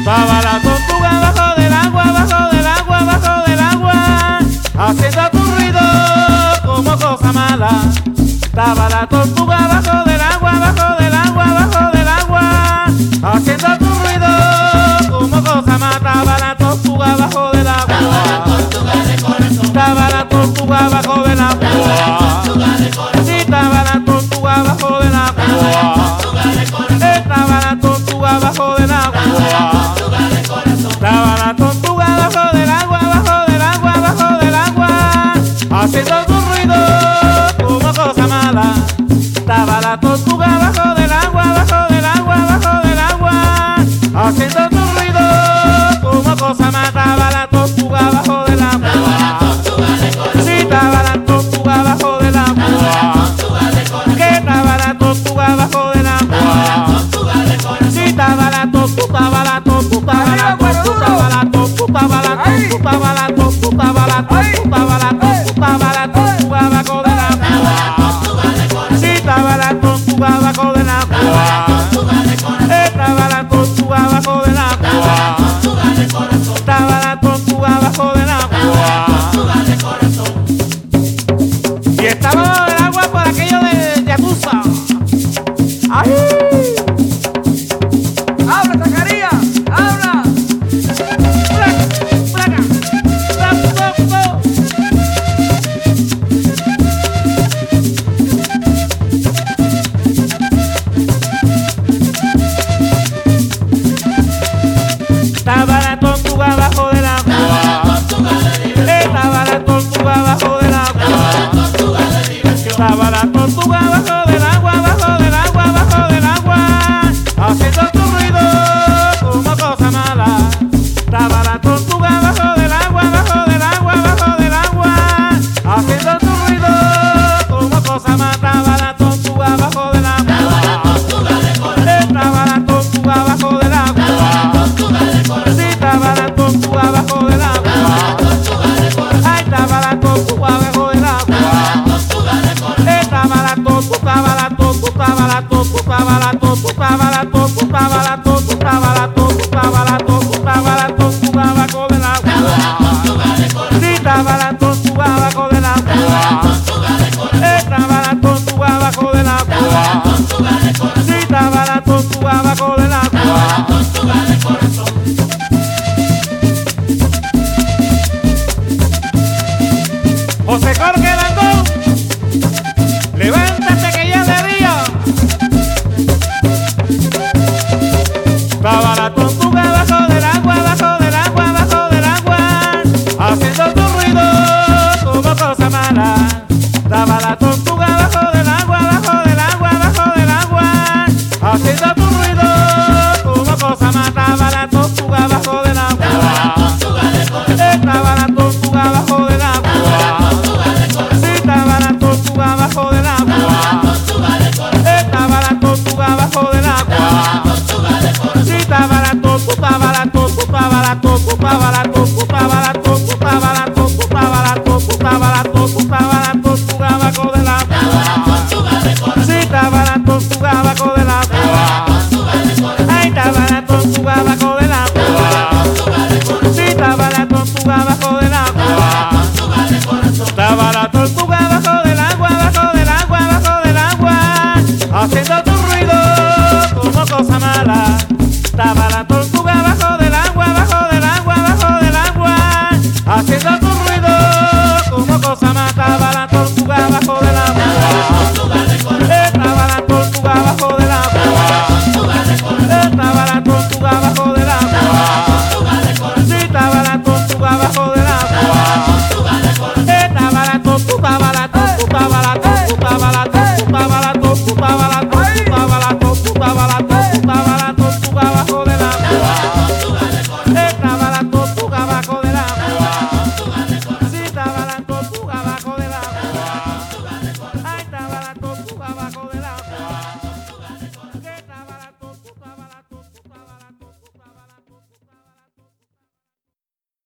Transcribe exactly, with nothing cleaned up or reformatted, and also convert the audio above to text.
Estaba la tortuga bajo del agua, bajo del agua, bajo del agua, haciendo tu ruido como cosa mala. Estaba la tortuga bajo del agua, bajo del agua, bajo del agua, haciendo tu ruido como cosa mala. Estaba la tortuga bajo del agua, estaba la tortuga bajo del agua, sí, estaba la tortuga bajo del agua, estaba la tortuga bajo del agua, estaba la tortuga bajo del agua, bajo del agua, bajo del agua, haciendo tu ruido como cosa mala. Estaba la tortuga bajo del agua, bajo del agua, bajo del agua, haciendo tu ruido como cosa mala. Estaba la tortuga bajo del agua, sí, estaba la tortuga bajo del agua, que estaba la tortuga bajo del agua, sí, estaba la tortuga, estaba la tortuga, estaba la tortuga, estaba la tortuga, estaba la tortuga, estaba la tortuga, estaba la tortuga, estaba la tortuga, la tortuga bajo del agua, sí, estaba la tortuga bajo del agua, estaba la tortuga bajo del agua, estaba la tortuga bajo del agua, y estaba bajo del agua por aquello de Yakuza. ¡Ay! ¡Habla, Zacarías! ¡Habla! ¡Placa! ¡Placa! ¡Placa! Estaba la tortuga bajo del agua, estaba la tortuga bajo del agua, estaba la tortuga bajo del agua, bajo del agua, bajo del agua, haciendo tu ruido como cosa mala. Estaba la tortuga bajo del agua, bajo del agua, bajo del agua, haciendo tu ruido como cosa mala. Estaba la tortuga bajo del agua, estaba la tortuga bajo del agua, sí, estaba la tortuga bajo del agua, ahí estaba la tortuga bajo del agua, estaba la tortuga, estaba la tortuga, estaba la tortuga, estaba la tortuga, estaba la tortuga, estaba la tortuga, estaba la tortuga, estaba la tortuga, estaba la tortuga bajo del agua, sí, estaba la tortuga bajo del agua, estaba la tortuga bajo del agua.